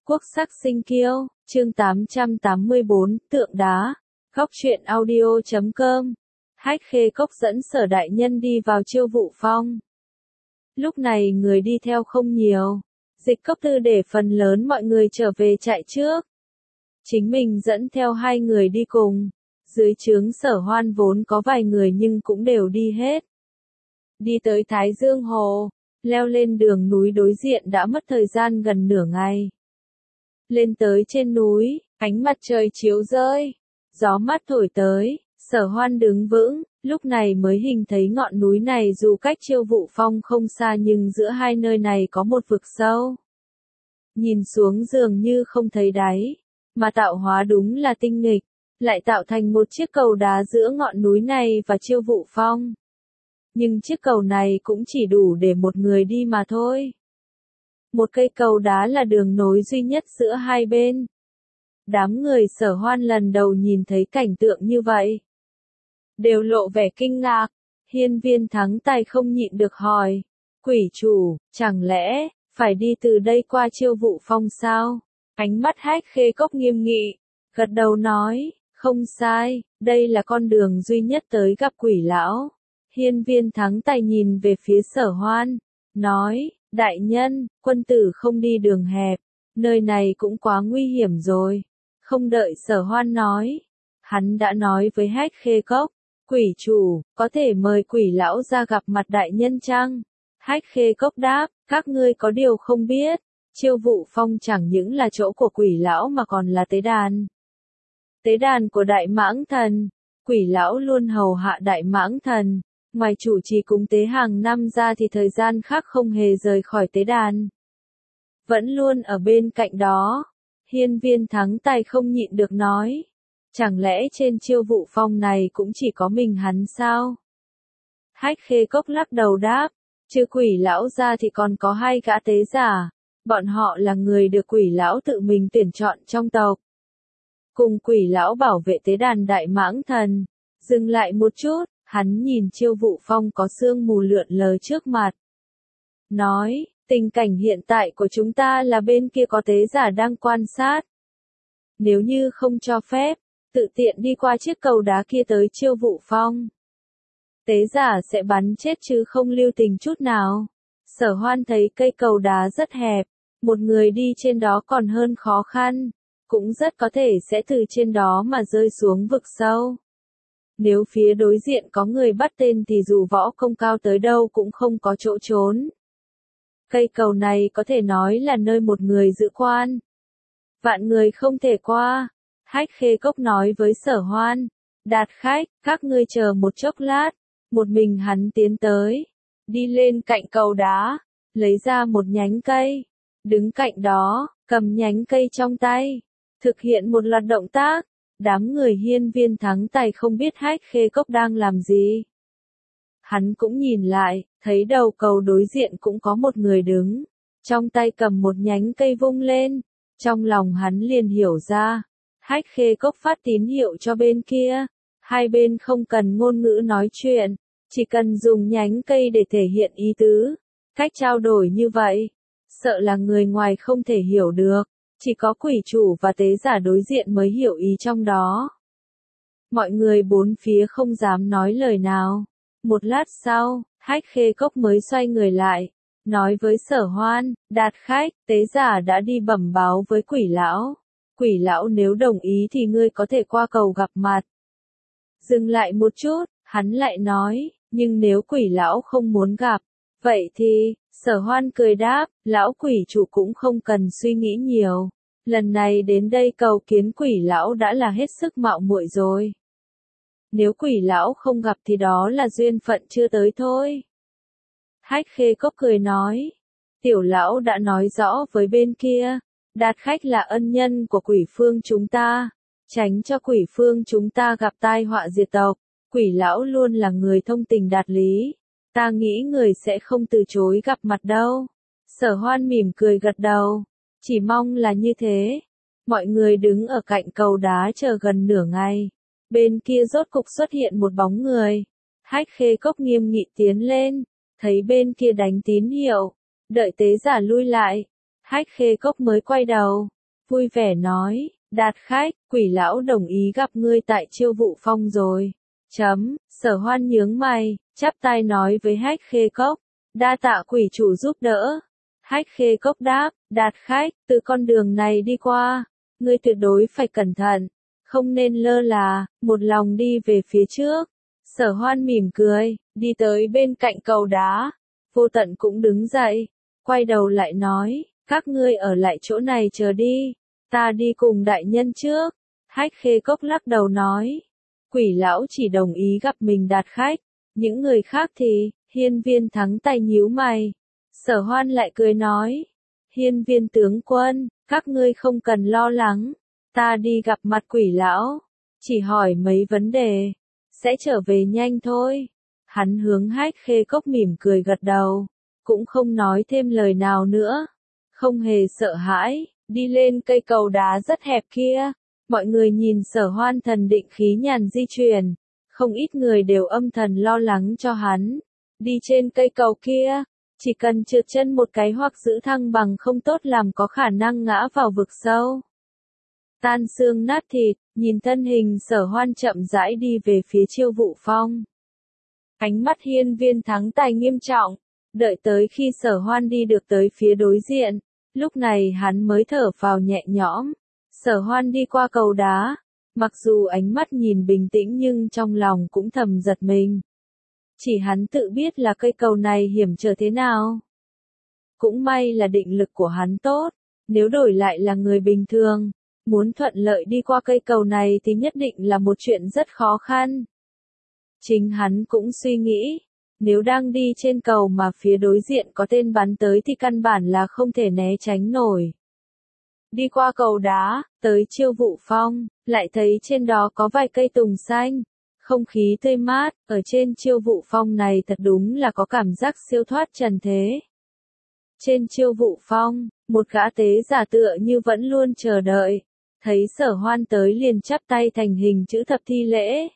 Quốc sắc sinh kiêu, chương 884, tượng đá. Góc truyện audio.com. Hách Khê Cốc dẫn Sở đại nhân đi vào Chiêu Vụ Phong. Lúc này người đi theo không nhiều. Dịch Cốc Tư để phần lớn mọi người trở về chạy trước. Chính mình dẫn theo 2 người đi cùng. Dưới trướng Sở Hoan vốn có vài người nhưng cũng đều đi hết. Đi tới Thái Dương Hồ, leo lên đường núi đối diện đã mất thời gian gần nửa ngày. Lên tới trên núi, ánh mặt trời chiếu rơi, gió mát thổi tới, Sở Hoan đứng vững, lúc này mới hình thấy ngọn núi này dù cách Chiêu Vụ Phong không xa nhưng giữa hai nơi này có một vực sâu. Nhìn xuống dường như không thấy đáy, mà tạo hóa đúng là tinh nghịch, lại tạo thành một chiếc cầu đá giữa ngọn núi này và Chiêu Vụ Phong. Nhưng chiếc cầu này cũng chỉ đủ để một người đi mà thôi. Một cây cầu đá là đường nối duy nhất giữa hai bên. Đám người Sở Hoan lần đầu nhìn thấy cảnh tượng như vậy, đều lộ vẻ kinh ngạc. Hiên Viên Thắng Tài không nhịn được hỏi, quỷ chủ, chẳng lẽ phải đi từ đây qua Chiêu Vụ Phong sao? Ánh mắt Hách Khê Cốc nghiêm nghị, gật đầu nói, không sai, đây là con đường duy nhất tới gặp quỷ lão. Hiên Viên Thắng Tài nhìn về phía Sở Hoan, nói, đại nhân, quân tử không đi đường hẹp, nơi này cũng quá nguy hiểm rồi. Không đợi Sở Hoan nói, hắn đã nói với Hách Khê Cốc, quỷ chủ, có thể mời quỷ lão ra gặp mặt đại nhân chăng? Hách Khê Cốc đáp, các ngươi có điều không biết, Chiêu Vụ Phong chẳng những là chỗ của quỷ lão mà còn là tế đàn. Tế đàn của Đại Mãng Thần, quỷ lão luôn hầu hạ Đại Mãng Thần. Ngoài chủ trì cúng tế hàng năm ra thì thời gian khác không hề rời khỏi tế đàn. Vẫn luôn ở bên cạnh đó. Hiên Viên Thắng Tài không nhịn được nói. Chẳng lẽ trên Chiêu Vụ Phong này cũng chỉ có mình hắn sao? Hách Khê Cốc lắc đầu đáp. Trừ quỷ lão ra thì còn có 2 gã tế giả. Bọn họ là người được quỷ lão tự mình tuyển chọn trong tộc. Cùng quỷ lão bảo vệ tế đàn Đại Mãng Thần. Dừng lại một chút. Hắn nhìn Chiêu Vụ Phong có sương mù lượn lờ trước mặt. Nói, tình cảnh hiện tại của chúng ta là bên kia có tế giả đang quan sát. Nếu như không cho phép, tự tiện đi qua chiếc cầu đá kia tới Chiêu Vụ Phong. Tế giả sẽ bắn chết chứ không lưu tình chút nào. Sở Hoan thấy cây cầu đá rất hẹp, một người đi trên đó còn hơn khó khăn, cũng rất có thể sẽ từ trên đó mà rơi xuống vực sâu. Nếu phía đối diện có người bắt tên thì dù võ công cao tới đâu cũng không có chỗ trốn. Cây cầu này có thể nói là nơi một người giữ quan. Vạn người không thể qua. Hách Khê Cốc nói với Sở Hoan. Đạt khách, các ngươi chờ một chốc lát. Một mình hắn tiến tới. Đi lên cạnh cầu đá. Lấy ra một nhánh cây. Đứng cạnh đó, cầm nhánh cây trong tay. Thực hiện một loạt động tác. Đám người Hiên Viên Thắng Tài không biết Hách Khê Cốc đang làm gì. Hắn cũng nhìn lại, thấy đầu cầu đối diện cũng có một người đứng. Trong tay cầm một nhánh cây vung lên. Trong lòng hắn liền hiểu ra. Hách Khê Cốc phát tín hiệu cho bên kia. Hai bên không cần ngôn ngữ nói chuyện. Chỉ cần dùng nhánh cây để thể hiện ý tứ. Cách trao đổi như vậy. Sợ là người ngoài không thể hiểu được. Chỉ có quỷ chủ và tế giả đối diện mới hiểu ý trong đó. Mọi người bốn phía không dám nói lời nào. Một lát sau, Hách Khê Cốc mới xoay người lại. Nói với Sở Hoan, Đạt khách, tế giả đã đi bẩm báo với quỷ lão. Quỷ lão nếu đồng ý thì ngươi có thể qua cầu gặp mặt. Dừng lại một chút, hắn lại nói, nhưng nếu quỷ lão không muốn gặp, vậy thì, Sở Hoan cười đáp, lão quỷ chủ cũng không cần suy nghĩ nhiều. Lần này đến đây cầu kiến quỷ lão đã là hết sức mạo muội rồi. Nếu quỷ lão không gặp thì đó là duyên phận chưa tới thôi. Hách Khê Cốc cười nói, tiểu lão đã nói rõ với bên kia, Đạt khách là ân nhân của quỷ phương chúng ta, tránh cho quỷ phương chúng ta gặp tai họa diệt tộc. Quỷ lão luôn là người thông tình đạt lý, ta nghĩ người sẽ không từ chối gặp mặt đâu. Sở Hoan mỉm cười gật đầu, chỉ mong là như thế. Mọi người đứng ở cạnh cầu đá chờ gần nửa ngày, bên kia rốt cục xuất hiện một bóng người. Hách Khê Cốc nghiêm nghị tiến lên, thấy bên kia đánh tín hiệu, đợi tế giả lui lại. Hách Khê Cốc mới quay đầu, vui vẻ nói, Đạt khách, Quỷ lão đồng ý gặp ngươi tại Chiêu Vụ Phong rồi. Sở Hoan nhướng mày, chắp tay nói với Hách Khê Cốc, đa tạ quỷ chủ giúp đỡ. Hách Khê Cốc đáp, Đạt khách, từ con đường này đi qua, ngươi tuyệt đối phải cẩn thận, không nên lơ là, một lòng đi về phía trước. Sở Hoan mỉm cười, đi tới bên cạnh cầu đá. Vô Tận cũng đứng dậy, quay đầu lại nói, các ngươi ở lại chỗ này chờ đi, ta đi cùng đại nhân trước. Hách Khê Cốc lắc đầu nói, Quỷ lão chỉ đồng ý gặp mình Đạt khách, những người khác thì, Hiên Viên Thắng tay nhíu mày. Sở Hoan lại cười nói, Hiên Viên tướng quân, các ngươi không cần lo lắng, ta đi gặp mặt Quỷ lão, chỉ hỏi mấy vấn đề, sẽ trở về nhanh thôi. Hắn hướng Hách Khê Cốc mỉm cười gật đầu, cũng không nói thêm lời nào nữa, không hề sợ hãi, đi lên cây cầu đá rất hẹp kia. Mọi người nhìn Sở Hoan thần định khí nhàn di chuyển, không ít người đều âm thầm lo lắng cho hắn. Đi trên cây cầu kia, chỉ cần trượt chân một cái hoặc giữ thăng bằng không tốt làm có khả năng ngã vào vực sâu. Tan xương nát thịt, nhìn thân hình Sở Hoan chậm rãi đi về phía Chiêu Vụ Phong. Ánh mắt Hiên Viên Thắng Tài nghiêm trọng, đợi tới khi Sở Hoan đi được tới phía đối diện, lúc này hắn mới thở phào nhẹ nhõm. Sở Hoan đi qua cầu đá, mặc dù ánh mắt nhìn bình tĩnh nhưng trong lòng cũng thầm giật mình. Chỉ hắn tự biết là cây cầu này hiểm trở thế nào. Cũng may là định lực của hắn tốt, nếu đổi lại là người bình thường, muốn thuận lợi đi qua cây cầu này thì nhất định là một chuyện rất khó khăn. Chính hắn cũng suy nghĩ, nếu đang đi trên cầu mà phía đối diện có tên bắn tới thì căn bản là không thể né tránh nổi. Đi qua cầu đá, tới Chiêu Vụ Phong, lại thấy trên đó có vài cây tùng xanh, không khí tươi mát, ở trên Chiêu Vụ Phong này thật đúng là có cảm giác siêu thoát trần thế. Trên Chiêu Vụ Phong, một gã tế giả tựa như vẫn luôn chờ đợi, thấy Sở Hoan tới liền chắp tay thành hình chữ thập thi lễ.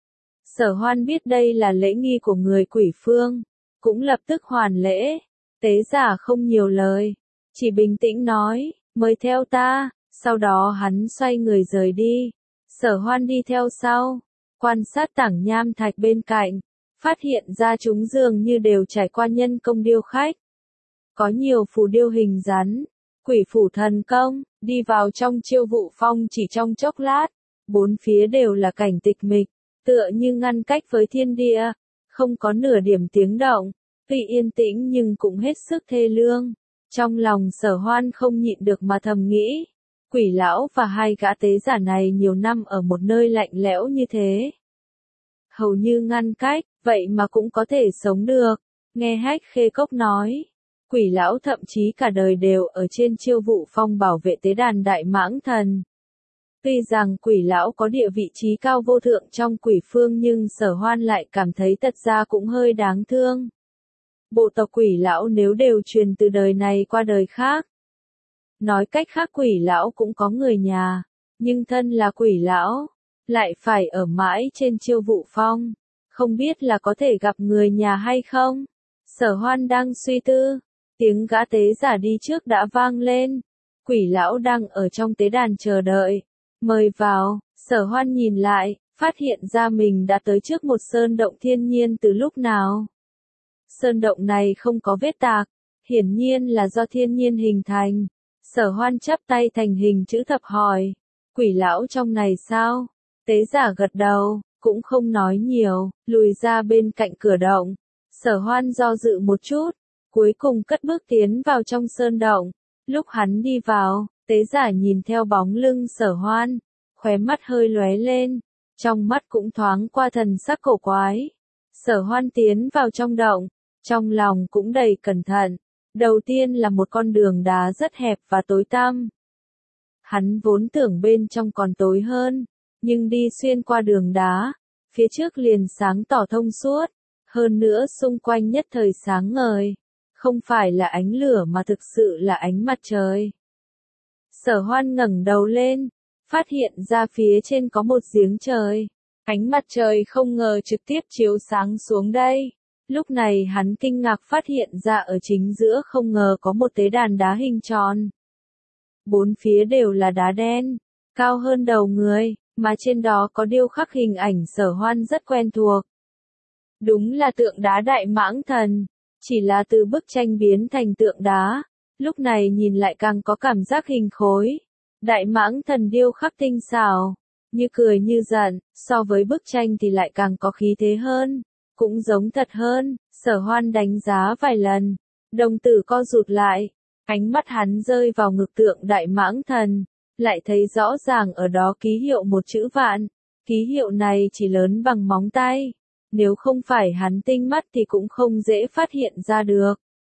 Sở Hoan biết đây là lễ nghi của người Quỷ Phương, cũng lập tức hoàn lễ. Tế giả không nhiều lời, chỉ bình tĩnh nói, mời theo ta, sau đó hắn xoay người rời đi. Sở Hoan đi theo sau, quan sát tảng nham thạch bên cạnh, phát hiện ra chúng dường như đều trải qua nhân công điêu khắc. Có nhiều phù điêu hình rắn, quỷ phủ thần công, đi vào trong Chiêu Vụ Phong chỉ trong chốc lát, bốn phía đều là cảnh tịch mịch, tựa như ngăn cách với thiên địa, không có nửa điểm tiếng động, tuy yên tĩnh nhưng cũng hết sức thê lương. Trong lòng Sở Hoan không nhịn được mà thầm nghĩ, Quỷ lão và hai gã tế giả này nhiều năm ở một nơi lạnh lẽo như thế, hầu như ngăn cách, vậy mà cũng có thể sống được. Nghe Hách Khê Cốc nói, Quỷ lão thậm chí cả đời đều ở trên Chiêu Vụ Phong bảo vệ tế đàn Đại Mãng Thần. Tuy rằng Quỷ lão có địa vị trí cao vô thượng trong Quỷ Phương nhưng Sở Hoan lại cảm thấy thật ra cũng hơi đáng thương. Bộ tộc Quỷ lão nếu đều truyền từ đời này qua đời khác. Nói cách khác Quỷ lão cũng có người nhà, nhưng thân là Quỷ lão, lại phải ở mãi trên Chiêu Vụ Phong, không biết là có thể gặp người nhà hay không. Sở Hoan đang suy tư, tiếng gã tế giả đi trước đã vang lên. Quỷ lão đang ở trong tế đàn chờ đợi, mời vào. Sở Hoan nhìn lại, phát hiện ra mình đã tới trước một sơn động thiên nhiên từ lúc nào. Sơn động này không có vết tạc, hiển nhiên là do thiên nhiên hình thành. Sở Hoan chắp tay thành hình chữ thập hỏi, Quỷ lão trong này sao? Tế giả gật đầu, cũng không nói nhiều, lùi ra bên cạnh cửa động. Sở Hoan do dự một chút, cuối cùng cất bước tiến vào trong sơn động. Lúc hắn đi vào, tế giả nhìn theo bóng lưng Sở Hoan, khóe mắt hơi lóe lên, trong mắt cũng thoáng qua thần sắc cổ quái. Sở Hoan tiến vào trong động, trong lòng cũng đầy cẩn thận. Đầu tiên là một con đường đá rất hẹp và tối tăm. Hắn vốn tưởng bên trong còn tối hơn, nhưng đi xuyên qua đường đá, phía trước liền sáng tỏ thông suốt, hơn nữa xung quanh nhất thời sáng ngời, không phải là ánh lửa mà thực sự là ánh mặt trời. Sở Hoan ngẩng đầu lên, phát hiện ra phía trên có một giếng trời, ánh mặt trời không ngờ trực tiếp chiếu sáng xuống đây. Lúc này hắn kinh ngạc phát hiện ra ở chính giữa không ngờ có một tế đàn đá hình tròn. bốn phía đều là đá đen, cao hơn đầu người, mà trên đó có điêu khắc hình ảnh Sở Hoan rất quen thuộc. Đúng là tượng đá Đại Mãng Thần, chỉ là từ bức tranh biến thành tượng đá, lúc này nhìn lại càng có cảm giác hình khối. Đại Mãng Thần điêu khắc tinh xảo, như cười như giận, so với bức tranh thì lại càng có khí thế hơn, cũng giống thật hơn. Sở Hoan đánh giá vài lần, đồng tử co rụt lại, ánh mắt hắn rơi vào ngực tượng Đại Mãng Thần, lại thấy rõ ràng ở đó ký hiệu một chữ vạn, ký hiệu này chỉ lớn bằng móng tay, nếu không phải hắn tinh mắt thì cũng không dễ phát hiện ra được.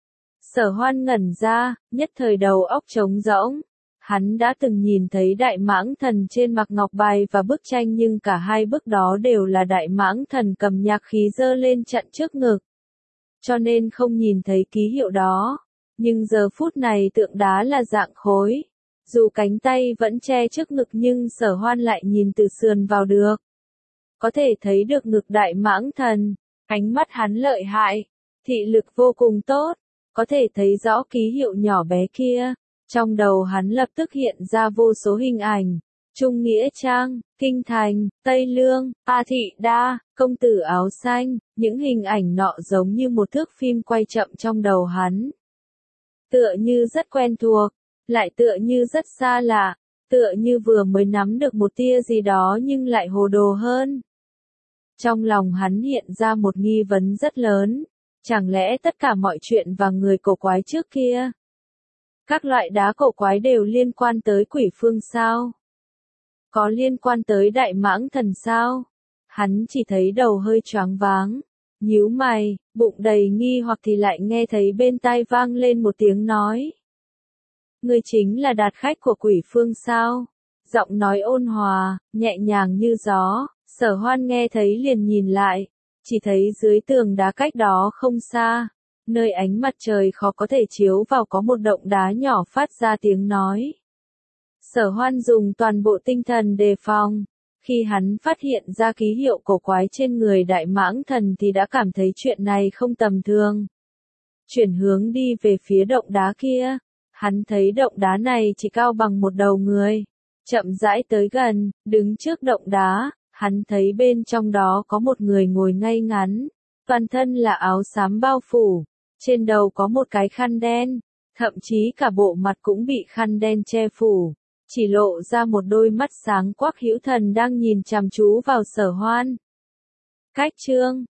Sở Hoan ngẩn ra, nhất thời đầu óc trống rỗng. Hắn đã từng nhìn thấy Đại Mãng Thần trên mặc ngọc bài và bức tranh, nhưng cả hai bức đó đều là Đại Mãng Thần cầm nhạc khí giơ lên chặn trước ngực, cho nên không nhìn thấy ký hiệu đó. Nhưng giờ phút này tượng đá là dạng khối, dù cánh tay vẫn che trước ngực nhưng Sở Hoan lại nhìn từ sườn vào được, có thể thấy được ngực Đại Mãng Thần. Ánh mắt hắn lợi hại, thị lực vô cùng tốt, có thể thấy rõ ký hiệu nhỏ bé kia. Trong đầu hắn lập tức hiện ra vô số hình ảnh, Trung Nghĩa Trang, Kinh Thành, Tây Lương, A Thị Đa, công tử áo xanh, những hình ảnh nọ giống như một thước phim quay chậm trong đầu hắn. Tựa như rất quen thuộc, lại tựa như rất xa lạ, tựa như vừa mới nắm được một tia gì đó nhưng lại hồ đồ hơn. Trong lòng hắn hiện ra một nghi vấn rất lớn, chẳng lẽ tất cả mọi chuyện và người cổ quái trước kia, các loại đá cổ quái đều liên quan tới Quỷ Phương sao? Có liên quan tới Đại Mãng Thần sao? Hắn chỉ thấy đầu hơi choáng váng, nhíu mày, bụng đầy nghi hoặc thì lại nghe thấy bên tai vang lên một tiếng nói. Ngươi chính là đạt khách của Quỷ Phương sao? Giọng nói ôn hòa, nhẹ nhàng như gió. Sở Hoan nghe thấy liền nhìn lại, chỉ thấy dưới tường đá cách đó không xa, nơi ánh mặt trời khó có thể chiếu vào, có một động đá nhỏ phát ra tiếng nói. Sở Hoan dùng toàn bộ tinh thần đề phòng, khi hắn phát hiện ra ký hiệu cổ quái trên người Đại Mãng Thần thì đã cảm thấy chuyện này không tầm thường. Chuyển hướng đi về phía động đá kia, hắn thấy động đá này chỉ cao bằng một đầu người, chậm rãi tới gần, đứng trước động đá. Hắn thấy bên trong đó có một người ngồi ngay ngắn, toàn thân là áo xám bao phủ, trên đầu có một cái khăn đen, thậm chí cả bộ mặt cũng bị khăn đen che phủ, chỉ lộ ra một đôi mắt sáng quắc hữu thần đang nhìn chằm chú vào Sở Hoan. Cách chương